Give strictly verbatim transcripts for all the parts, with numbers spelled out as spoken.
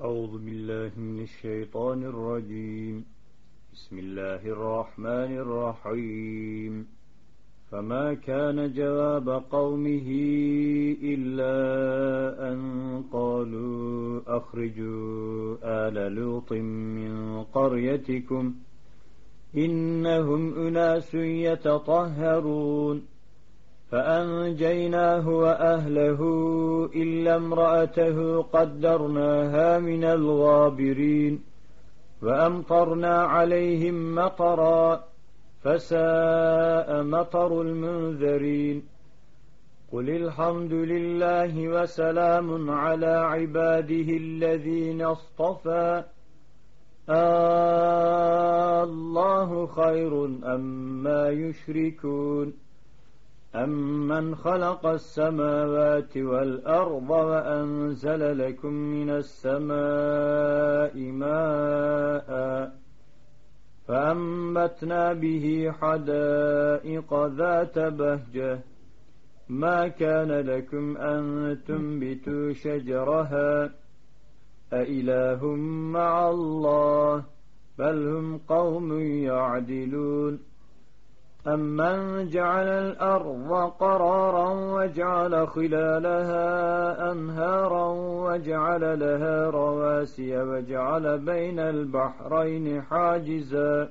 أعوذ بالله من الشيطان الرجيم. بسم الله الرحمن الرحيم. فما كان جواب قومه إلا أن قالوا أخرجوا آل لوط من قريتكم إنهم أناس يتطهرون فأنجيناه وأهله إلا امرأته قدرناها من الغابرين وأمطرنا عليهم مطرا فساء مطر المنذرين. قل الحمد لله وسلام على عباده الذين اصطفى الله خير أما يشركون أمن خلق السماوات والأرض وأنزل لكم من السماء ماء فأنبتنا به حدائق ذات بهجة ما كان لكم أن تنبتوا شجرها أإله مع الله بل هم قوم يعدلون. أمن جعل الأرض قرارا وجعل خلالها أنهارا وجعل لها رواسي وجعل بين البحرين حاجزا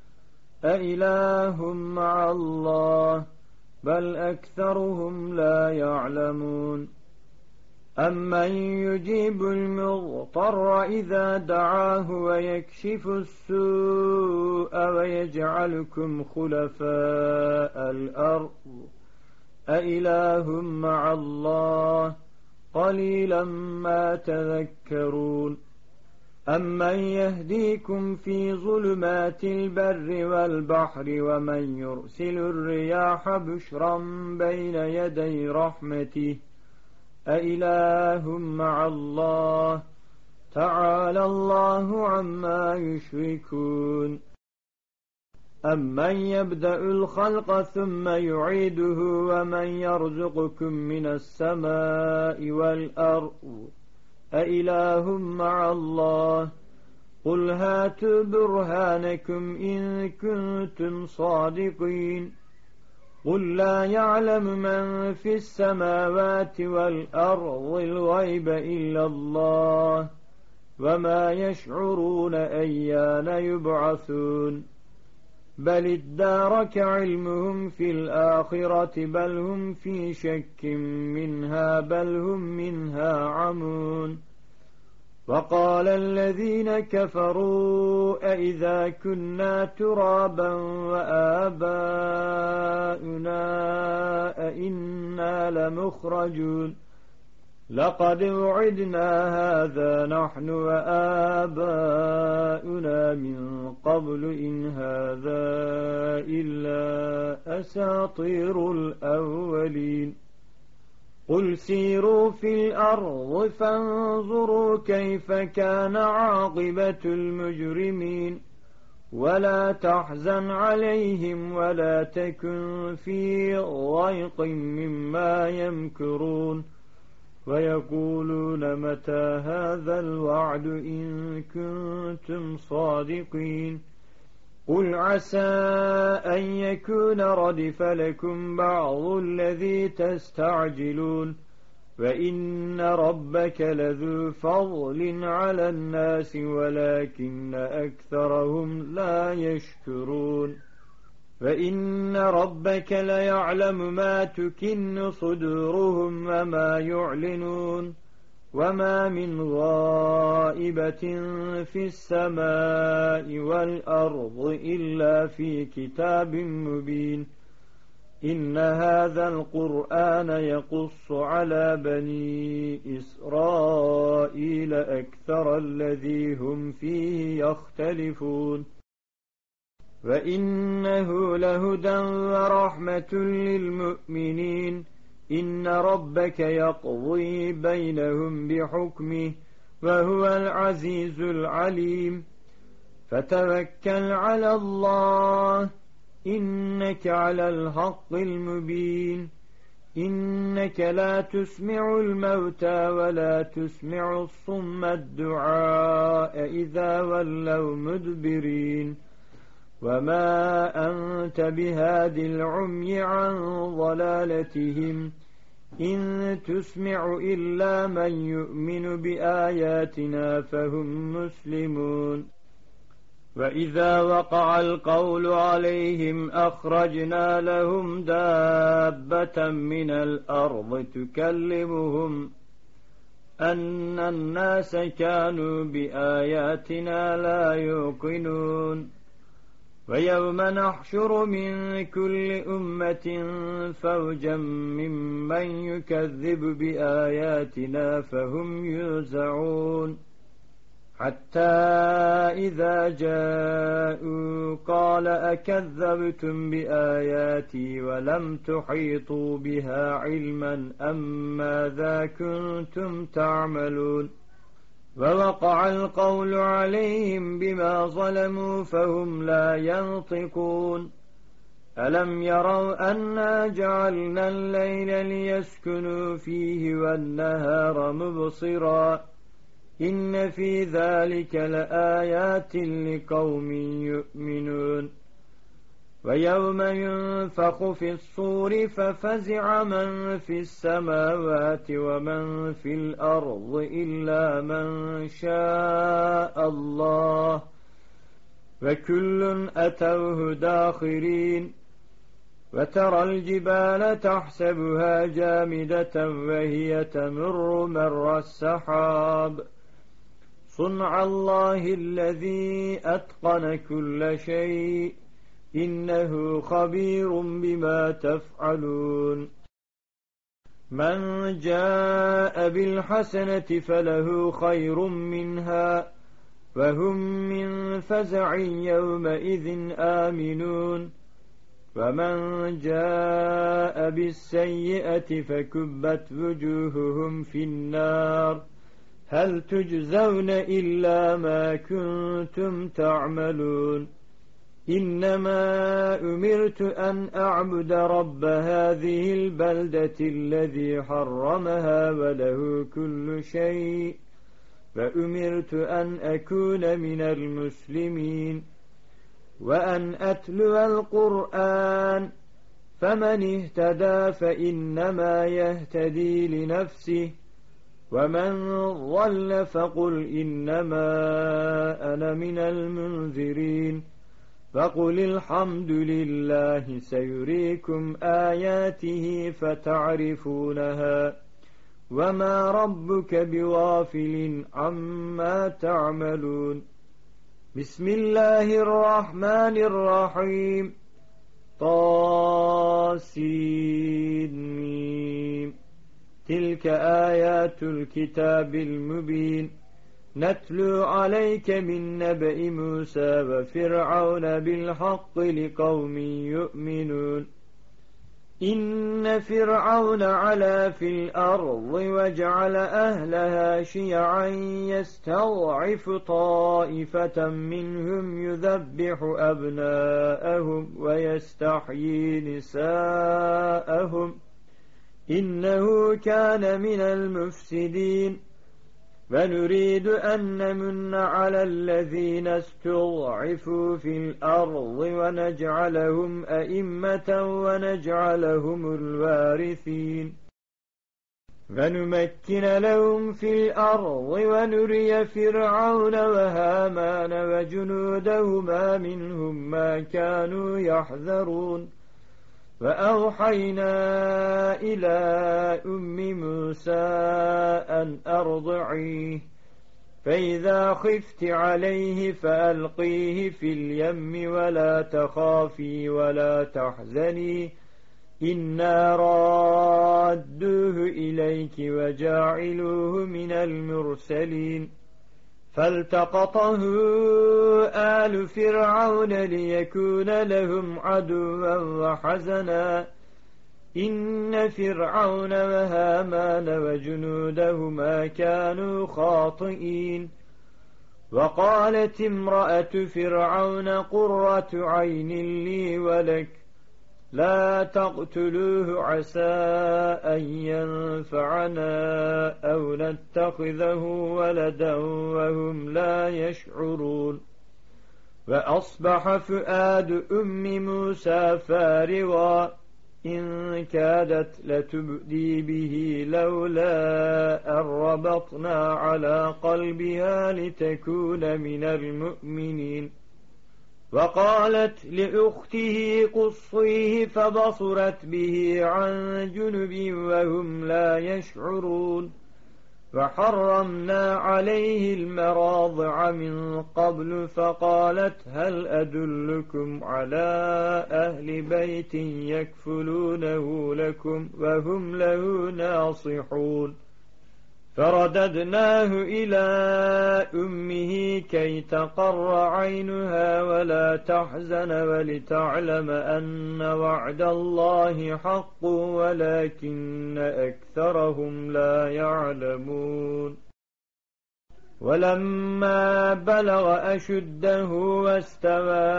أإله مع الله بل أكثرهم لا يعلمون. أمن يجيب المضطر إذا دعاه ويكشف السوء ويجعلكم خلفاء الأرض أإله مع الله قليلا ما تذكرون. أمن يهديكم في ظلمات البر والبحر ومن يرسل الرياح بشرا بين يدي رحمته أإله مع الله تعالى الله عما يشركون. أمن يبدأ الخلق ثم يعيده ومن يرزقكم من السماء والأرض أإله مع الله قل هاتوا برهانكم إن كنتم صادقين. قل لا يعلم من في السماوات والأرض الغيب إلا الله وما يشعرون أيان يبعثون بل ادارك علمهم في الآخرة بل هم في شك منها بل هم منها عمون. وقال الذين كفروا أئذا كنا ترابا وآباؤنا أئنا لمخرجون لقد وعدنا هذا نحن وآباؤنا من قبل إن هذا إلا أساطير الأولين. قل سيروا في الأرض فانظروا كيف كان عاقبة المجرمين ولا تحزن عليهم ولا تكن في ضيق مما يمكرون ويقولون متى هذا الوعد إن كنتم صادقين. قل عسى أن يكون ردف لكم بعض الذي تستعجلون وإن ربك لذو فضل على الناس ولكن أكثرهم لا يشكرون. وإن ربك ليعلم ما تكن صدورهم وما يعلنون وما من غائبة في السماء والأرض إلا في كتاب مبين. إن هذا القرآن يقص على بني إسرائيل أكثر الذي هم فيه يختلفون وإنه لهدى ورحمة للمؤمنين. إن ربك يقضي بينهم بحكمه وهو العزيز العليم. فتوكل على الله إنك على الحق المبين. إنك لا تسمع الموتى ولا تسمع الصم الدعاء إذا ولوا مدبرين وما أنت بهاد العمي عن ضلالتهم إن تسمع إلا من يؤمن بآياتنا فهم مسلمون وإذا وقع القول عليهم أخرجنا لهم دابة من الأرض تكلمهم أن الناس كانوا بآياتنا لا يوقنون ويوم نحشر من كل أمة فوجا ممن يكذب بآياتنا فهم يوزعون حتى إذا جاءوا قال أكذبتم بآياتي ولم تحيطوا بها علما أم ماذا كنتم تعملون ووقع القول عليهم بما ظلموا فهم لا ينطقون ألم يروا أنا جعلنا الليل ليسكنوا فيه والنهار مبصرا إن في ذلك لآيات لقوم يؤمنون ويوم ينفخ في الصور ففزع من في السماوات ومن في الأرض إلا من شاء الله وكل أتوه داخرين وترى الجبال تحسبها جامدة وهي تمر مر السحاب صنع الله الذي أتقن كل شيء إنه خبير بما تفعلون من جاء بالحسنة فله خير منها وهم من فزع يومئذ آمنون ومن جاء بالسيئة فكبت وجوههم في النار هل تجزون إلا ما كنتم تعملون إنما أمرت أن أعبد رب هذه البلدة الذي حرمها وله كل شيء وأمرت أن أكون من المسلمين وأن أتلو القرآن فمن اهتدى فإنما يهتدي لنفسه ومن ضل فقل إنما أنا من المنذرين فقل الحمد لله سيريكم آياته فتعرفونها وما ربك بغافل عما تعملون بسم الله الرحمن الرحيم طاسين تلك آيات الكتاب المبين نتلو عليك من نبأ موسى وفرعون بالحق لقوم يؤمنون إن فرعون علا في الأرض وجعل أهلها شيعا يستضعف طائفة منهم يذبح أبناءهم ويستحيي نساءهم إنه كان من المفسدين ونريد أن نمن على الذين استضعفوا في الأرض ونجعلهم أئمة ونجعلهم الوارثين ونمكن لهم في الأرض ونري فرعون وهامان وجنودهما منهم ما كانوا يحذرون وأوحينا إلى أم موسى أن أرضعيه فإذا خفت عليه فألقيه في اليم ولا تخافي ولا تحزني إنا رادوه إليك وجاعلوه من المرسلين فالتقطه آل فرعون ليكون لهم عدوا وحزنا إن فرعون وهامان وجنودهما كانوا خاطئين وقالت امرأة فرعون قرة عين لي ولك لا تقتلوه عسى أن ينفعنا أو نتخذه ولدا وهم لا يشعرون وأصبح فؤاد أم موسى فارغا إن كادت لتبدي به لولا أن ربطنا على قلبها لتكون من المؤمنين وقالت لأخته قصيه فبصرت به عن جنب وهم لا يشعرون وحرمنا عليه المراضع من قبل فقالت هل أدلكم على أهل بيت يكفلونه لكم وهم له ناصحون فرددناه إلى أمه كي تقر عينها ولا تحزن ولتعلم أن وعد الله حق ولكن أكثرهم لا يعلمون ولما بلغ أشده واستوى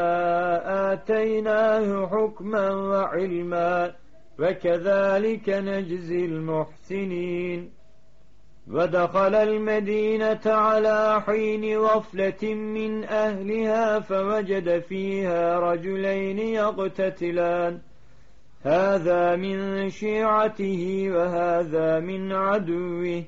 آتيناه حكما وعلما وكذلك نجزي المحسنين ودخل المدينة على حين غفلة من أهلها فوجد فيها رجلين يقتتلان هذا من شيعته وهذا من عدوه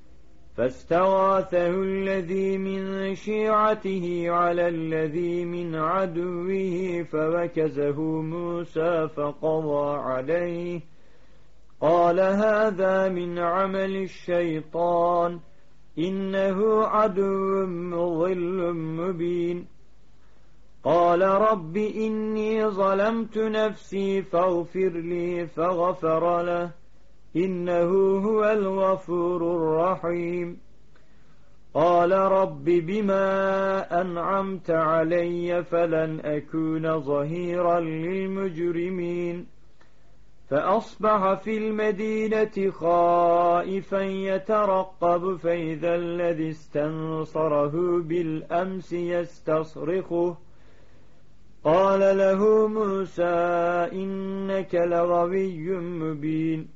فاستغاثه الذي من شيعته على الذي من عدوه فوكزه موسى فقضى عليه قال هذا من عمل الشيطان إنه عدو مضل مبين قال رب إني ظلمت نفسي فاغفر لي فغفر له إنه هو الغفور الرحيم قال رب بما أنعمت علي فلن أكون ظهيرا للمجرمين فأصبح في المدينة خائفا يترقب فإذا الذي استنصره بالأمس يستصرخه قال له موسى إنك لغوي مبين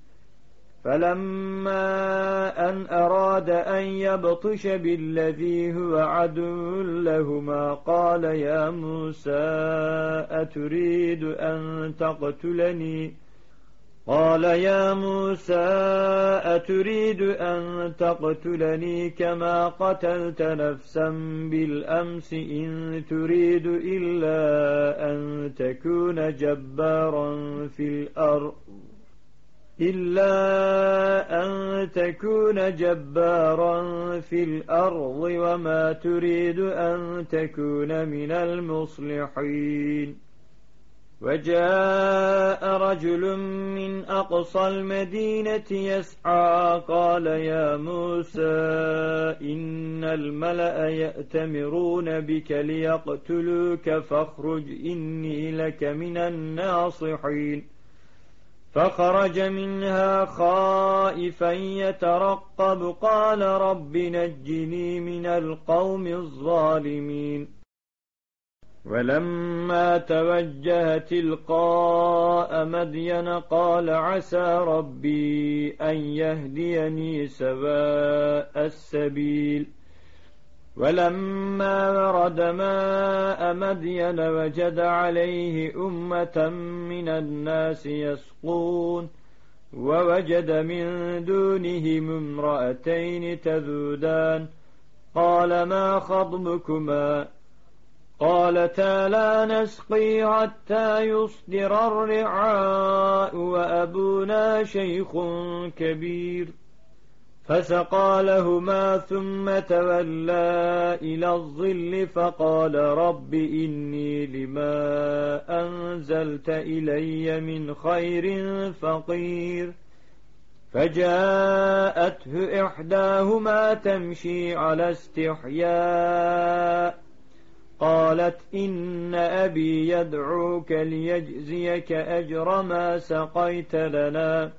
فلما أن أراد أن يبطش بالذي هو عدو لهما قال يا موسى أتريد أن تقتلني قال يا موسى أتريد أن تقتلني كما قتلت نفسا بالأمس إن تريد إلا أن تكون جبارا في الأرض إلا أن تكون جبارا في الأرض وما تريد أن تكون من المصلحين وجاء رجل من أقصى المدينة يسعى قال يا موسى إن الملأ يأتمرون بك ليقتلوك فاخرج إني لك من الناصحين فخرج منها خائفا يترقب قال رب نجني من القوم الظالمين ولما توجه تلقاء مدين قال عسى ربي أن يهديني سواء السبيل ولما ورد ماء مدين وجد عليه أمة من الناس يسقون ووجد من دونهم امرأتين تذودان قال ما خطبكما قالتا لا نسقي حتى يصدر الرعاء وأبونا شيخ كبير فسقى لهما ثم تولى إلى الظل فقال رب إني لما أنزلت إلي من خير فقير فجاءته إحداهما تمشي على استحياء قالت إن أبي يدعوك ليجزيك أجر ما سقيت لنا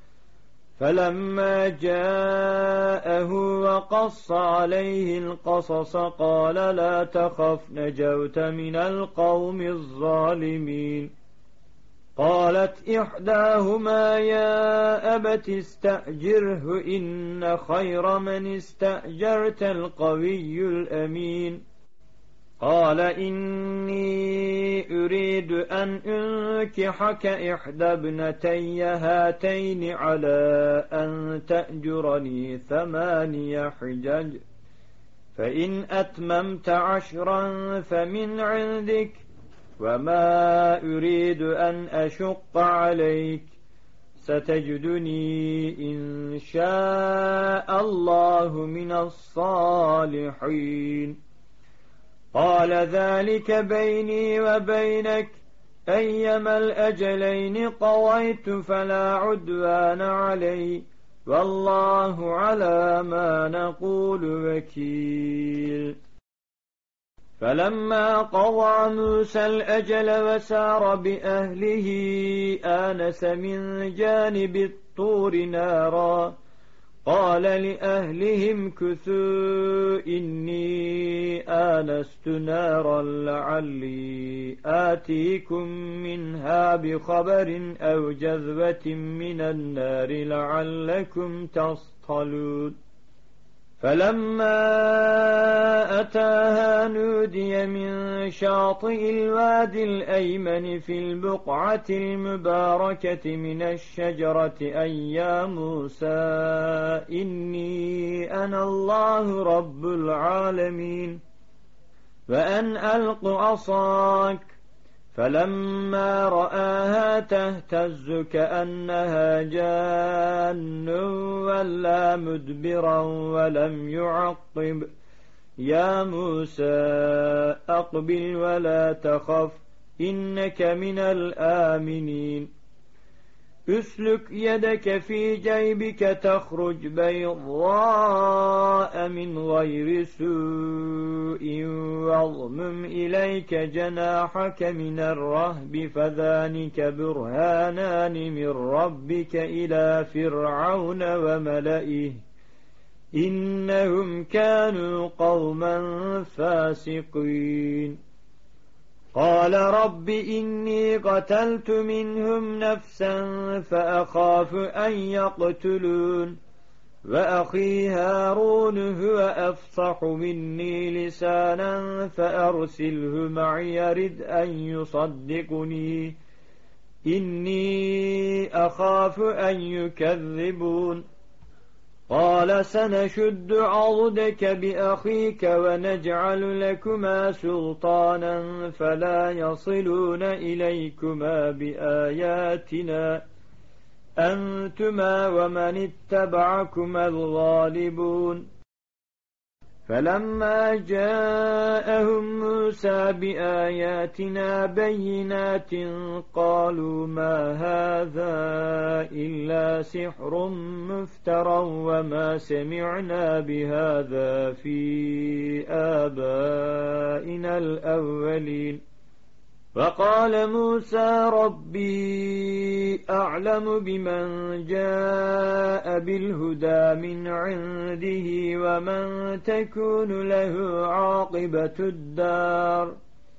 فلما جاءه وقص عليه القصص قال لا تخف نجوت من القوم الظالمين قالت إحداهما يا أبت استأجره إن خير من استأجرت القوي الأمين قال إني أريد أن أنكحك إحدى ابنتي هاتين على أن تأجرني ثماني حجج فإن أتممت عشرا فمن عندك وما أريد أن أشق عليك ستجدني إن شاء الله من الصالحين قال ذلك بيني وبينك أيما الأجلين قضيت فلا عدوان علي والله على ما نقول وكيل فلما قضى موسى الأجل وسار بأهله آنس من جانب الطور نارا قال لأهلهم كثوا إني آنست نارا لعلي آتيكم منها بخبر أو جذوة من النار لعلكم تصطلون فلما أتاها نودي من شاطئ الوادي الأيمن في البقعة المباركة من الشجرة أي يا موسى إني أنا الله رب العالمين وأن ألق عصاك فلما رآها تهتز كأنها جان ولا مدبرا ولم يعقب يا موسى أقبل ولا تخف إنك من الآمنين اسلك يدك في جيبك تخرج بيضاء من غير سوء واضمم إليك جناحك من الرهب فذلك برهانان من ربك إلى فرعون وملئه إنهم كانوا قوما فاسقين قال رب إني قتلت منهم نفسا فأخاف أن يقتلون وأخي هارون هو أفصح مني لسانا فأرسله معي يرد أن يصدقني إني أخاف أن يكذبون قال سنشد عضدك بأخيك ونجعل لكما سلطانا فلا يصلون إليكما بآياتنا أنتما ومن اتبعكما الغالبون فلما جاءهم موسى بآياتنا بينات قالوا ما هذا إلا سحر مفترى وما سمعنا بهذا في آبائنا الأولين وقال موسى ربي أعلم بمن جاء بالهدى من عنده ومن تكون له عاقبة الدار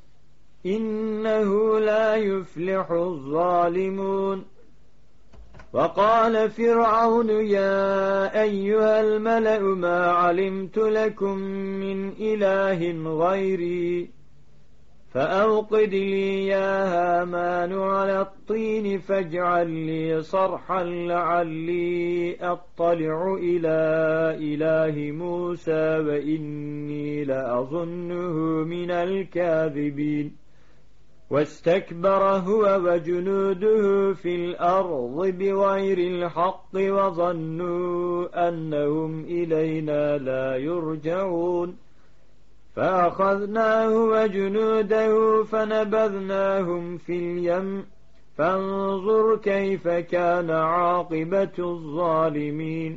إنه لا يفلح الظالمون وقال فرعون يا أيها الملأ ما علمت لكم من إله غيري فأوقد لي يا هامان على الطين فاجعل لي صرحا لعلي أطلع إلى إله موسى وإني لأظنه من الكاذبين واستكبر هو وجنوده في الأرض بغير الحق وظنوا أنهم إلينا لا يرجعون فأخذناه وجنوده فنبذناهم في اليم فانظر كيف كان عاقبة الظالمين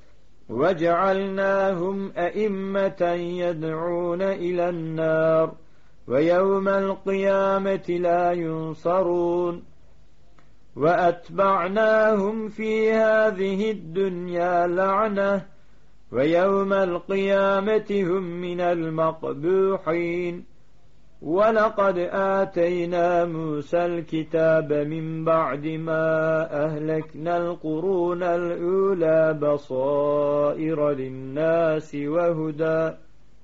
وجعلناهم أئمة يدعون إلى النار ويوم القيامة لا ينصرون وأتبعناهم في هذه الدنيا لعنة ويوم القيامة هم من المقبوحين ولقد آتينا موسى الكتاب من بعد ما أهلكنا القرون الأولى بصائر للناس وهدى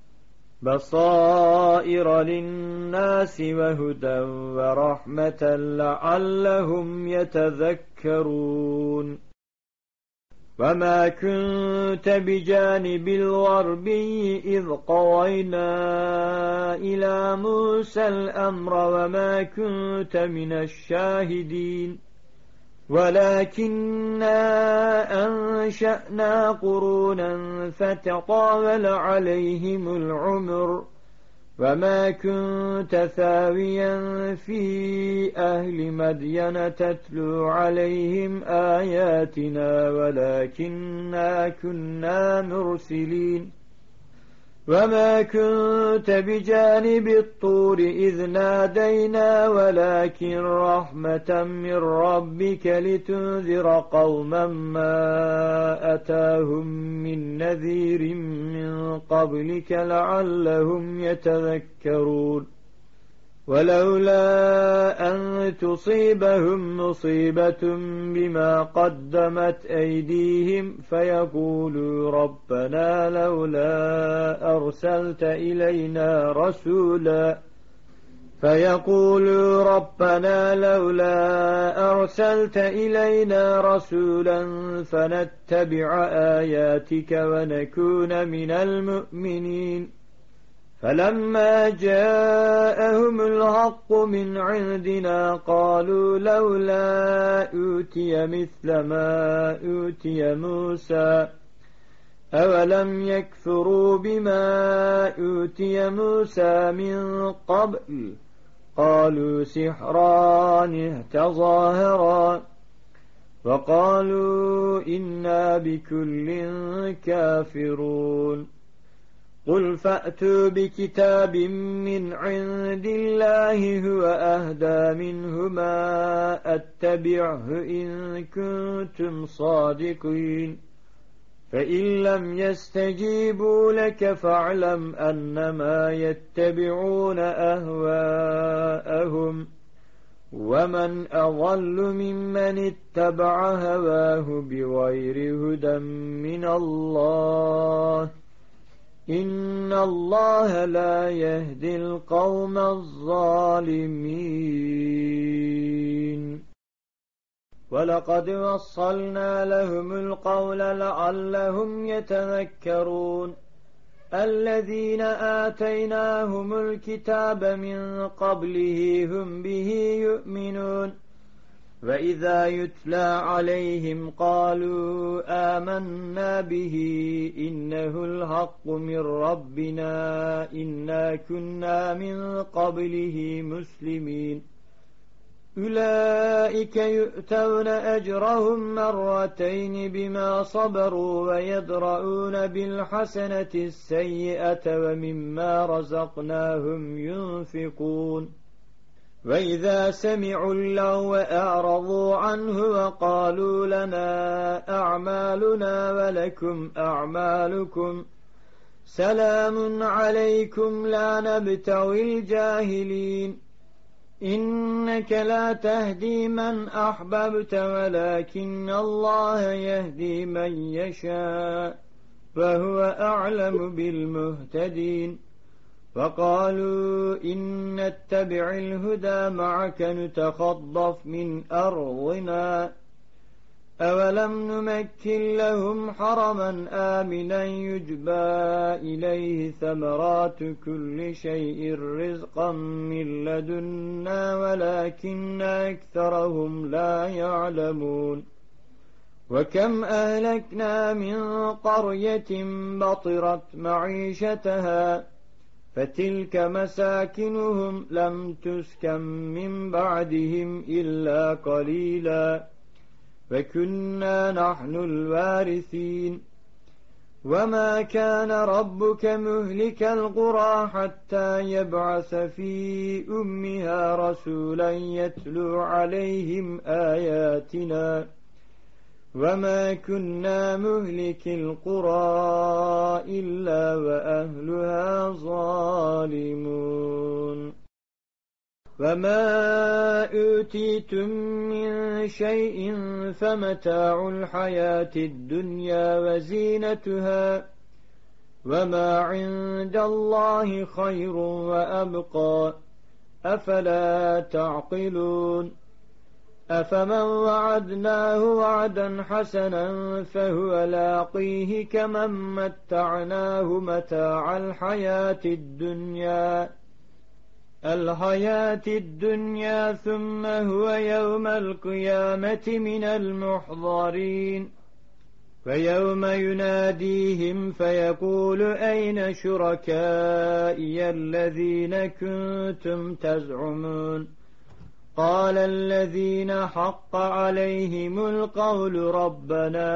بصائر للناس وهدى ورحمة لعلهم يتذكرون وما كنت بجانب الغربي إذ قضينا إلى موسى الأمر وما كنت من الشاهدين ولكننا أنشأنا قرونا فتطاول عليهم العمر وما كنت ثاويا في أهل مدين تتلو عليهم آياتنا ولكننا كنا مرسلين وما كنت بجانب الطور إذ نادينا ولكن رحمة من ربك لتنذر قوما ما أتاهم من نذير من قبلك لعلهم يتذكرون ولولا أن تصيبهم مصيبة بما قدمت أيديهم فيقولوا ربنا لولا أرسلت إلينا رسولا فيقولوا ربنا لولا أرسلت إلينا رسولا فنتبع آياتك ونكون من المؤمنين فلما جاءهم الحق من عندنا قالوا لولا أوتي مثل ما أوتي موسى أولم يكفروا بما أوتي موسى من قبل قالوا سحران تظاهرا وقالوا إنا بكل كافرون قل فأتوا بكتاب من عند الله هو أهدى منهما أتبعه إن كنتم صادقين فإن لم يستجيبوا لك فاعلم أنما يتبعون أهواءهم ومن أضل ممن اتبع هواه بغير هدى من الله إن الله لا يهدي القوم الظالمين ولقد وصلنا لهم القول لعلهم يتذكرون الذين آتيناهم الكتاب من قبله هم به يؤمنون وإذا يتلى عليهم قالوا آمنا به إنه الحق من ربنا إنا كنا من قبله مسلمين أولئك يؤتون أجرهم مرتين بما صبروا ويدرؤون بالحسنة السيئة ومما رزقناهم ينفقون وإذا سمعوا اللغو أعرضوا عنه وقالوا لنا أعمالنا ولكم أعمالكم سلام عليكم لا نبتغي الجاهلين إنك لا تهدي من أحببت ولكن الله يهدي من يشاء وهو أعلم بالمهتدين فقالوا إن نتبع الهدى معك نتخطف من أرضنا أولم نمكن لهم حرما آمنا يجبى إليه ثمرات كل شيء رزقا من لدنا ولكن أكثرهم لا يعلمون وكم أهلكنا من قرية بطرت معيشتها فتلك مساكنهم لم تسكن من بعدهم إلا قليلا وكنا نحن الوارثين وما كان ربك مهلك القرى حتى يبعث في أمها رسولا يتلو عليهم آياتنا وما كنا مهلك القرى إلا وأهلها ظالمون وما أوتيتم من شيء فمتاع الحياة الدنيا وزينتها وما عند الله خير وأبقى أفلا تعقلون أفمن وعدناه وعدا حسنا فهو لاقيه كمن متعناه متاع الحياة الدنيا الحياة الدنيا ثم هو يوم القيامة من المحضرين فيوم يناديهم فيقول أين شركائي الذين كنتم تزعمون قال الذين حق عليهم القول ربنا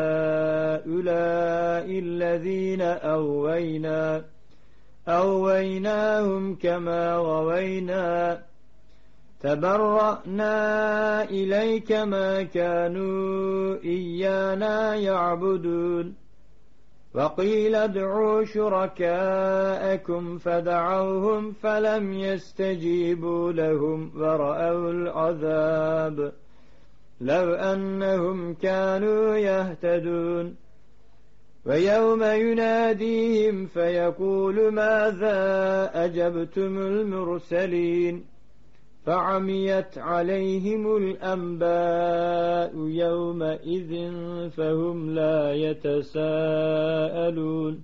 هؤلاء الذين أوينا أويناهم كما غوينا تبرأنا إليك ما كانوا إيانا يعبدون وقيل ادعوا شركاءكم فدعوهم فلم يستجيبوا لهم ورأوا العذاب لو أنهم كانوا يهتدون ويوم يناديهم فيقول ماذا أجبتم المرسلين فعميت عليهم الأنباء يومئذ فهم لا يتساءلون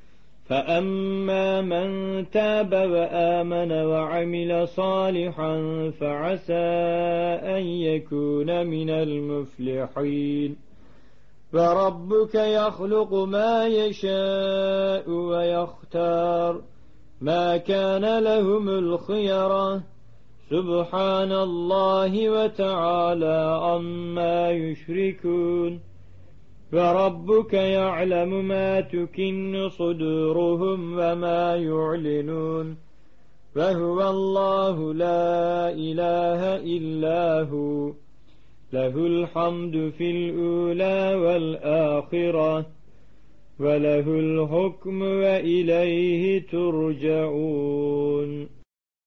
فأما من تاب وآمن وعمل صالحا فعسى أن يكون من المفلحين وربك يخلق ما يشاء ويختار ما كان لهم الخيرة سبحان الله وتعالى عما يشركون وربك يعلم ما تكن صدورهم وما يعلنون وهو الله لا إله إلا هو له الحمد في الأولى والآخرة وله الحكم وإليه ترجعون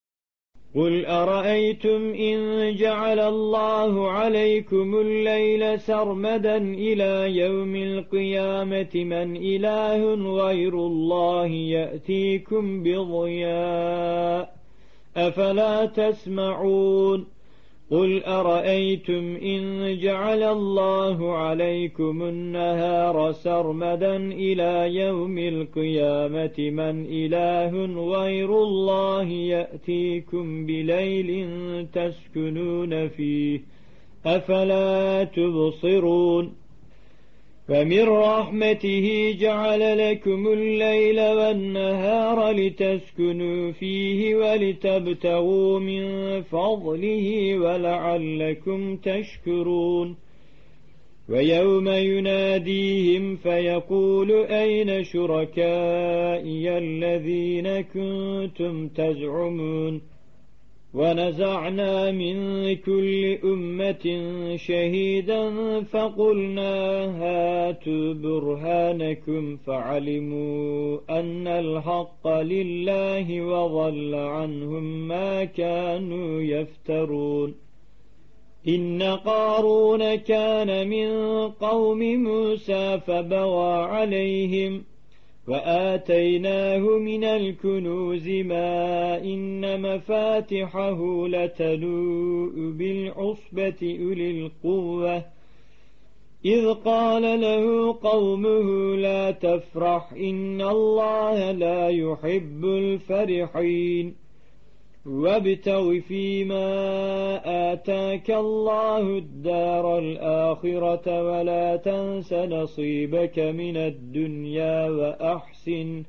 قل أرأيتم إن جعل الله عليكم الليل سرمدا إلى يوم القيامة من إله غير الله يأتيكم بضياء أفلا تسمعون قل أرأيتم إن جعل الله عليكم النهار سرمدا إلى يوم القيامة من إله غير الله يأتيكم بليل تسكنون فيه أفلا تبصرون فمن رحمته جعل لكم الليل والنهار لتسكنوا فيه ولتبتغوا من فضله ولعلكم تشكرون ويوم يناديهم فيقول أين شركائي الذين كنتم تزعمون ونزعنا من كل أمة شهيدا فقلنا هاتوا برهانكم فعلموا أن الحق لله وضل عنهم ما كانوا يفترون إن قارون كان من قوم موسى فبغى عليهم وآتيناه من الكنوز ما إن مفاتحه لتنوء بالعصبة أولي القوة إذ قال له قومه لا تفرح إن الله لا يحب الفرحين وابتغ فيما آتاك الله الدار الآخرة ولا تنس نصيبك من الدنيا وأحسن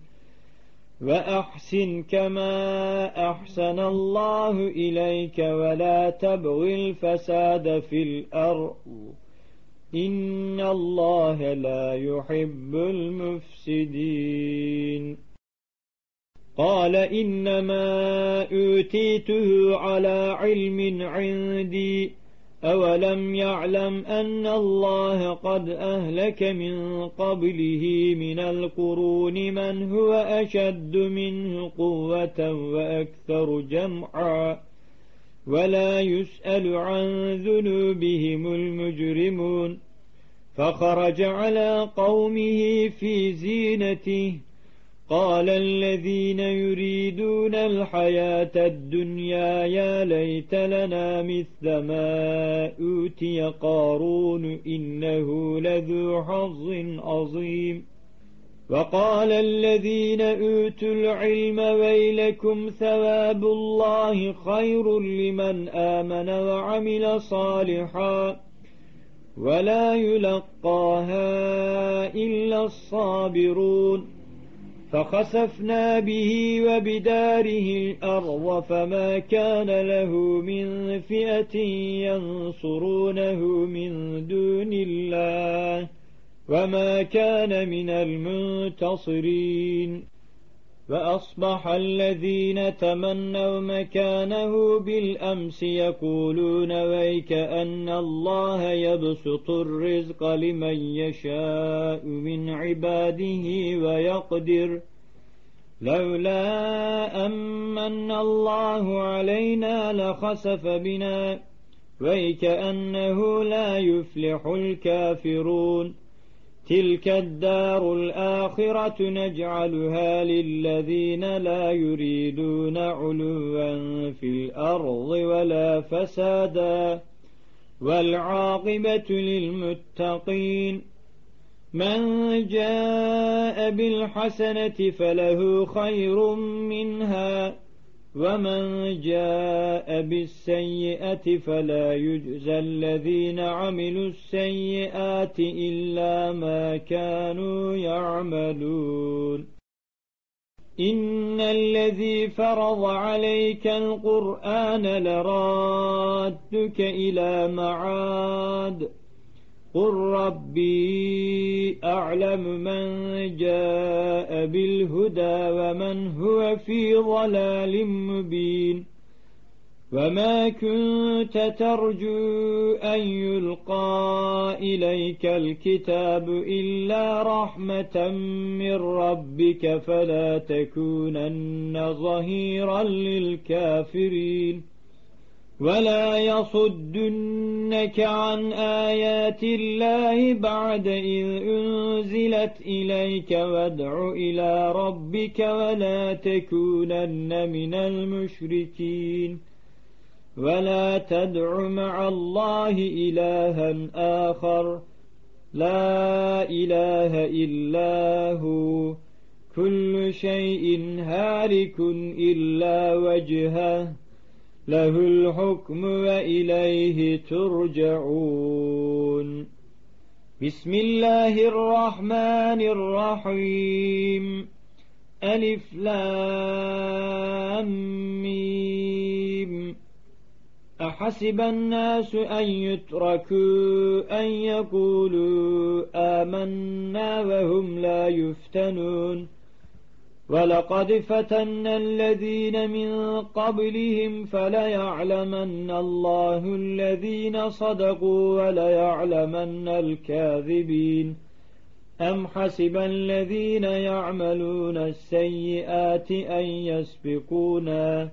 وأحسن كما أحسن الله إليك ولا تبغ الفساد في الأرض إن الله لا يحب المفسدين قال إنما أوتيته على علم عندي أولم يعلم أن الله قد أهلك من قبله من القرون من هو أشد منه قوة وأكثر جمعا ولا يسأل عن ذنوبهم المجرمون فخرج على قومه في زينته قال الذين يريدون الحياة الدنيا يا ليت لنا مثل ما أوتي قارون إنه لذو حظ عظيم وقال الذين أوتوا العلم ويلكم ثواب الله خير لمن آمن وعمل صالحا ولا يلقاها إلا الصابرون فخسفنا به وبداره الأرض فما كان له من فئة ينصرونه من دون الله وما كان من المنتصرين فأصبح الذين تمنوا مكانه بالأمس يقولون ويك أن الله يبسط الرزق لمن يشاء من عباده ويقدر لولا أمن الله علينا لخسف بنا ويك أنه لا يفلح الكافرون تلك الدار الآخرة نجعلها للذين لا يريدون علوا في الأرض ولا فسادا والعاقبة للمتقين من جاء بالحسنة فله خير منها ومن جاء بالسيئة فلا يجزى الذين عملوا السيئات إلا ما كانوا يعملون إن الذي فرض عليك القرآن لرادك إلى معاد قل ربي أعلم من جاء بالهدى ومن هو في ضلال مبين وما كنت ترجو أن يلقى إليك الكتاب إلا رحمة من ربك فلا تكونن ظهيرا للكافرين ولا يصدنك عن آيات الله بعد إذ أنزلت إليك وادع إلى ربك ولا تكونن من المشركين ولا تدع مع الله إلها آخر لا إله إلا هو كل شيء هالك إلا وجهه له الحكم وإليه ترجعون بسم الله الرحمن الرحيم ألف لام ميم أحسب الناس أن يتركوا أن يقولوا آمنا وهم لا يفتنون ولقد فتنا الذين من قبلهم فليعلمن الله الذين صدقوا وليعلمن الكاذبين أم حسب الذين يعملون السيئات أن يسبقونا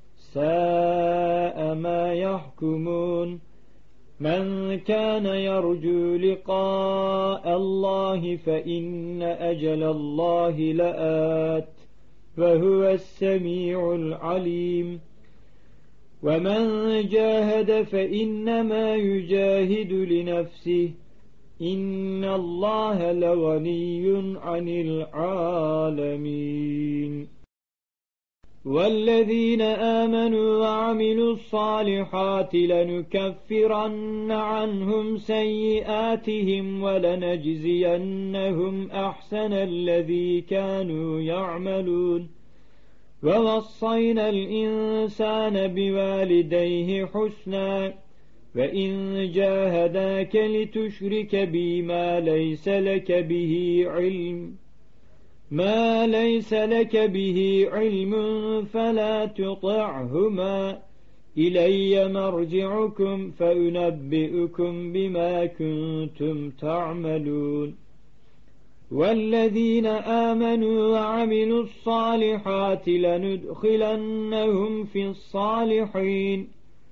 ساء ما يحكمون من كان يرجو لقاء الله فإن أجل الله لآت وهو السميع العليم ومن جاهد فإنما يجاهد لنفسه إن الله لغني عن العالمين والذين آمنوا وعملوا الصالحات لنكفرن عنهم سيئاتهم ولنجزينهم أحسن الذي كانوا يعملون ووصينا الإنسان بوالديه حسنا وإن جاهداك لتشرك بي ما ليس لك به علم ما ليس لك به علم فلا تطعهما إلي مرجعكم فأنبئكم بما كنتم تعملون والذين آمنوا وعملوا الصالحات لندخلنهم في الصالحين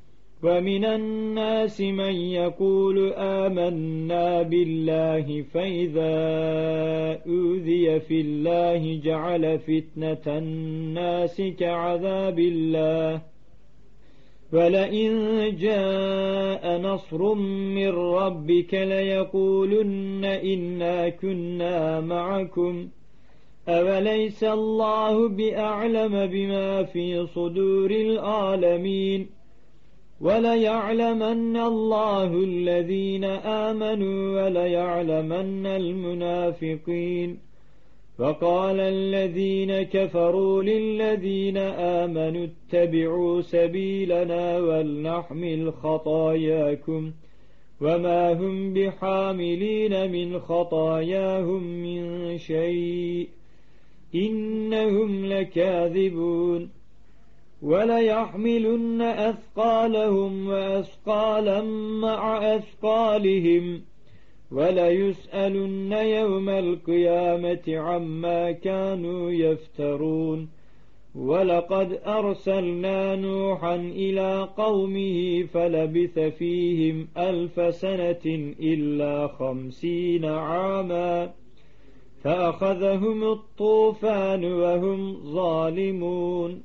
ومن الناس من يقول آمنا بالله فإذا أوذي في الله جعل فتنة الناس كعذاب الله ولئن جاء نصر من ربك ليقولن إنا كنا معكم أوليس الله بأعلم بما في صدور العالمين وليعلمن الله الذين آمنوا وليعلمن المنافقين وقال الذين كفروا للذين آمنوا اتبعوا سبيلنا ولنحمل خطاياكم وما هم بحاملين من خطاياهم من شيء إنهم لكاذبون وليحملن أثقالهم وأثقالا مع أثقالهم وليسألن يوم القيامة عما كانوا يفترون ولقد أرسلنا نوحا إلى قومه فلبث فيهم ألف سنة إلا خمسين عاما فأخذهم الطوفان وهم ظالمون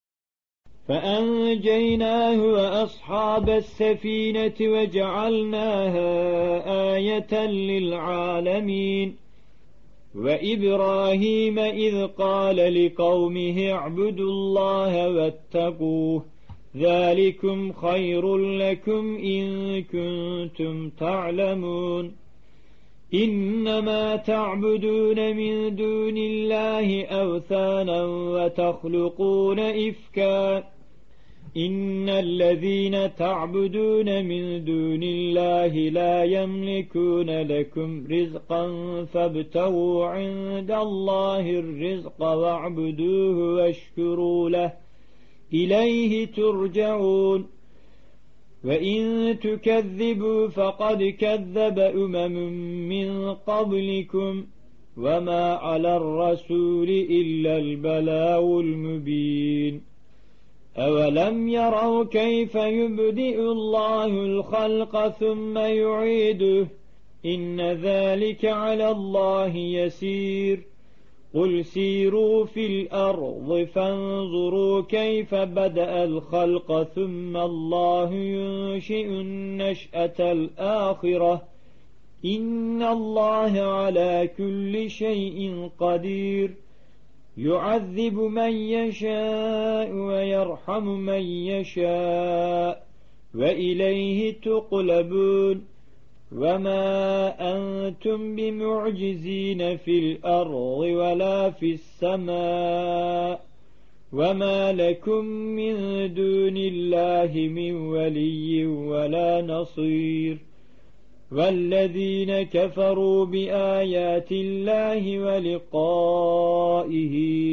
فأنجيناه وأصحاب السفينة وجعلناها آية للعالمين وإبراهيم إذ قال لقومه اعبدوا الله واتقوه ذلكم خير لكم إن كنتم تعلمون إنما تعبدون من دون الله أوثانا وتخلقون إفكا إن الذين تعبدون من دون الله لا يملكون لكم رزقا فابتغوا عند الله الرزق واعبدوه واشكروا له إليه ترجعون وإن تكذبوا فقد كذب أمم من قبلكم وما على الرسول إلا البلاغ المبين أولم يروا كيف يبدئ الله الخلق ثم يعيده إن ذلك على الله يسير قل سيروا في الأرض فانظروا كيف بدأ الخلق ثم الله ينشئ النشأة الآخرة إن الله على كل شيء قدير يعذب من يشاء ويرحم من يشاء وإليه تقلبون وما أنتم بمعجزين في الأرض ولا في السماء وما لكم من دون الله من ولي ولا نصير والذين كفروا بآيات الله ولقائه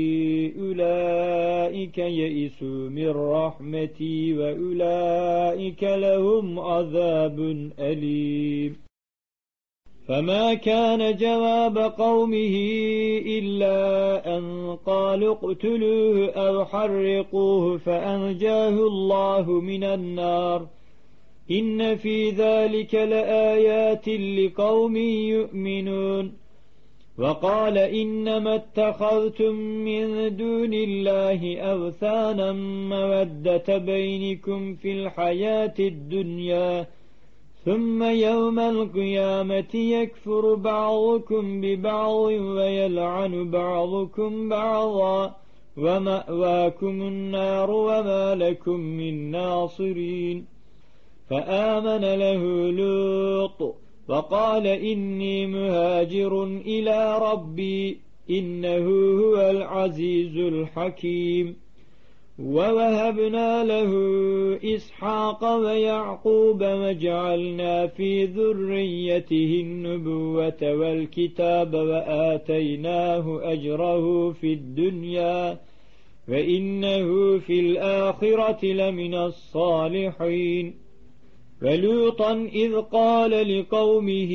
أولئك يئسوا من رحمتي وأولئك لهم عذاب أليم فما كان جواب قومه إلا أن قالوا اقتلوه أو حرقوه فأنجاه الله من النار إن في ذلك لآيات لقوم يؤمنون وقال إنما اتخذتم من دون الله أوثانا مودة بينكم في الحياة الدنيا ثم يوم القيامة يكفر بعضكم ببعض ويلعن بعضكم بعضا ومأواكم النار وما لكم من ناصرين فآمن له لوط وقال إني مهاجر إلى ربي إنه هو العزيز الحكيم ووهبنا له إسحاق ويعقوب وجعلنا في ذريته النبوة والكتاب وآتيناه أجره في الدنيا وإنه في الآخرة لمن الصالحين ولوطا إذ قال لقومه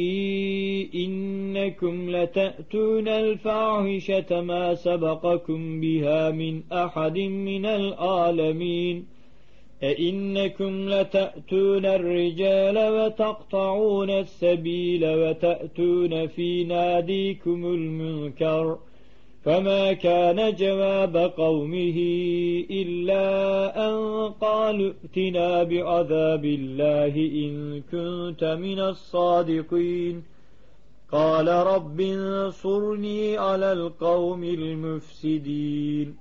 إنكم لتأتون الفاحشة ما سبقكم بها من أحد من العالمين أئنكم لتأتون الرجال وتقطعون السبيل وتأتون في ناديكم المنكر فما كان جواب قومه إلا أن قالوا ائتنا بعذاب الله إن كنت من الصادقين قال رب انصرني على القوم المفسدين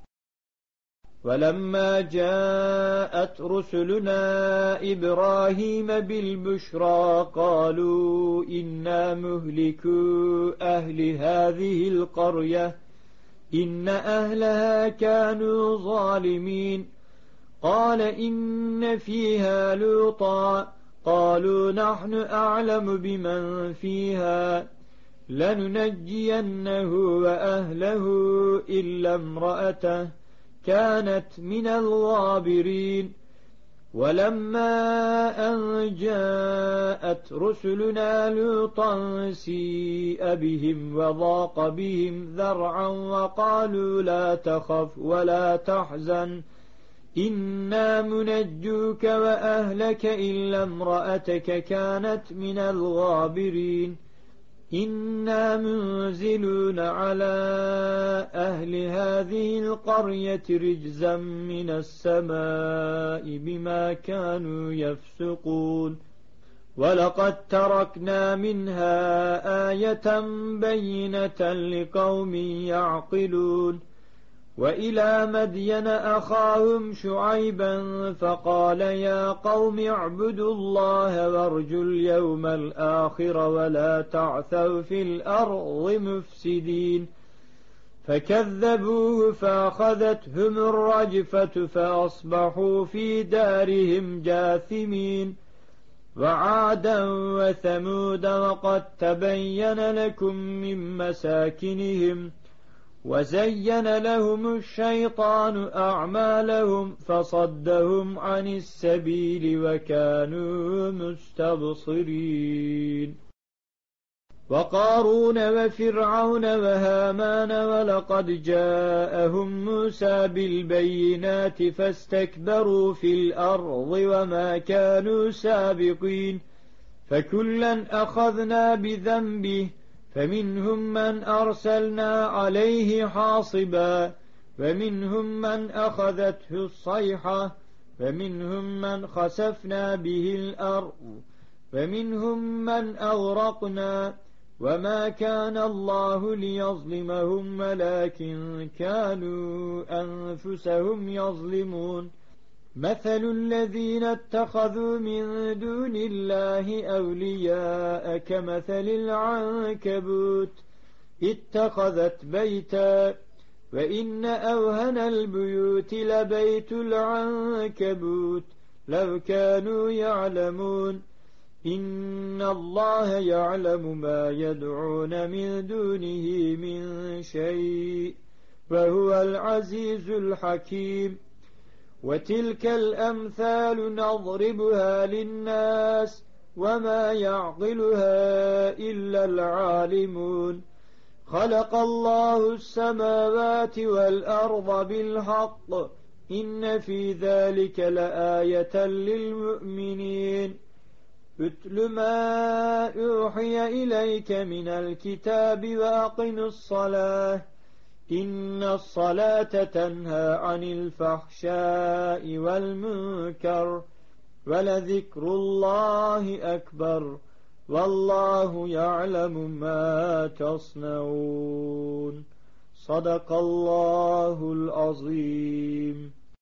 ولما جاءت رسلنا إبراهيم بالبشرى قالوا إنا مهلكو أهل هذه القرية إن أهلها كانوا ظالمين قال إن فيها لوطا قالوا نحن أعلم بمن فيها لننجينه وأهله إلا امرأته كانت من الغابرين ولما أن جاءت رسلنا لوطا سيء بهم وضاق بهم ذرعا وقالوا لا تخف ولا تحزن إنا منجوك وأهلك إلا امرأتك كانت من الغابرين إنا منزلون على أهل هذه القرية رجزا من السماء بما كانوا يفسقون ولقد تركنا منها آية بينة لقوم يعقلون وإلى مدين أخاهم شعيبا فقال يا قوم اعبدوا الله وارجوا اليوم الآخر ولا تعثوا في الأرض مفسدين فكذبوه فأخذتهم الرجفة فأصبحوا في دارهم جاثمين وعادا وثمود وقد تبين لكم من مساكنهم وزين لهم الشيطان أعمالهم فصدهم عن السبيل وكانوا مستبصرين وقارون وفرعون وهامان ولقد جاءهم موسى بالبينات فاستكبروا في الأرض وما كانوا سابقين فكلا أخذنا بذنبه فمنهم من أرسلنا عليه حاصبا ومنهم من أخذته الصيحة ومنهم من خسفنا به الأرض ومنهم من أغرقنا وما كان الله ليظلمهم ولكن كانوا أنفسهم يظلمون مثل الذين اتخذوا من دون الله أولياء كمثل العنكبوت اتخذت بيتا وإن أوهن البيوت لبيت العنكبوت لو كانوا يعلمون إن الله يعلم ما يدعون من دونه من شيء وهو العزيز الحكيم وتلك الأمثال نضربها للناس وما يعقلها إلا العالمون خلق الله السماوات والأرض بالحق إن في ذلك لآية للمؤمنين اتل ما أوحي إليك من الكتاب وأقم الصلاة إن الصلاة تنهى عن الفحشاء والمنكر ولذكر الله أكبر والله يعلم ما تصنعون صدق الله العظيم.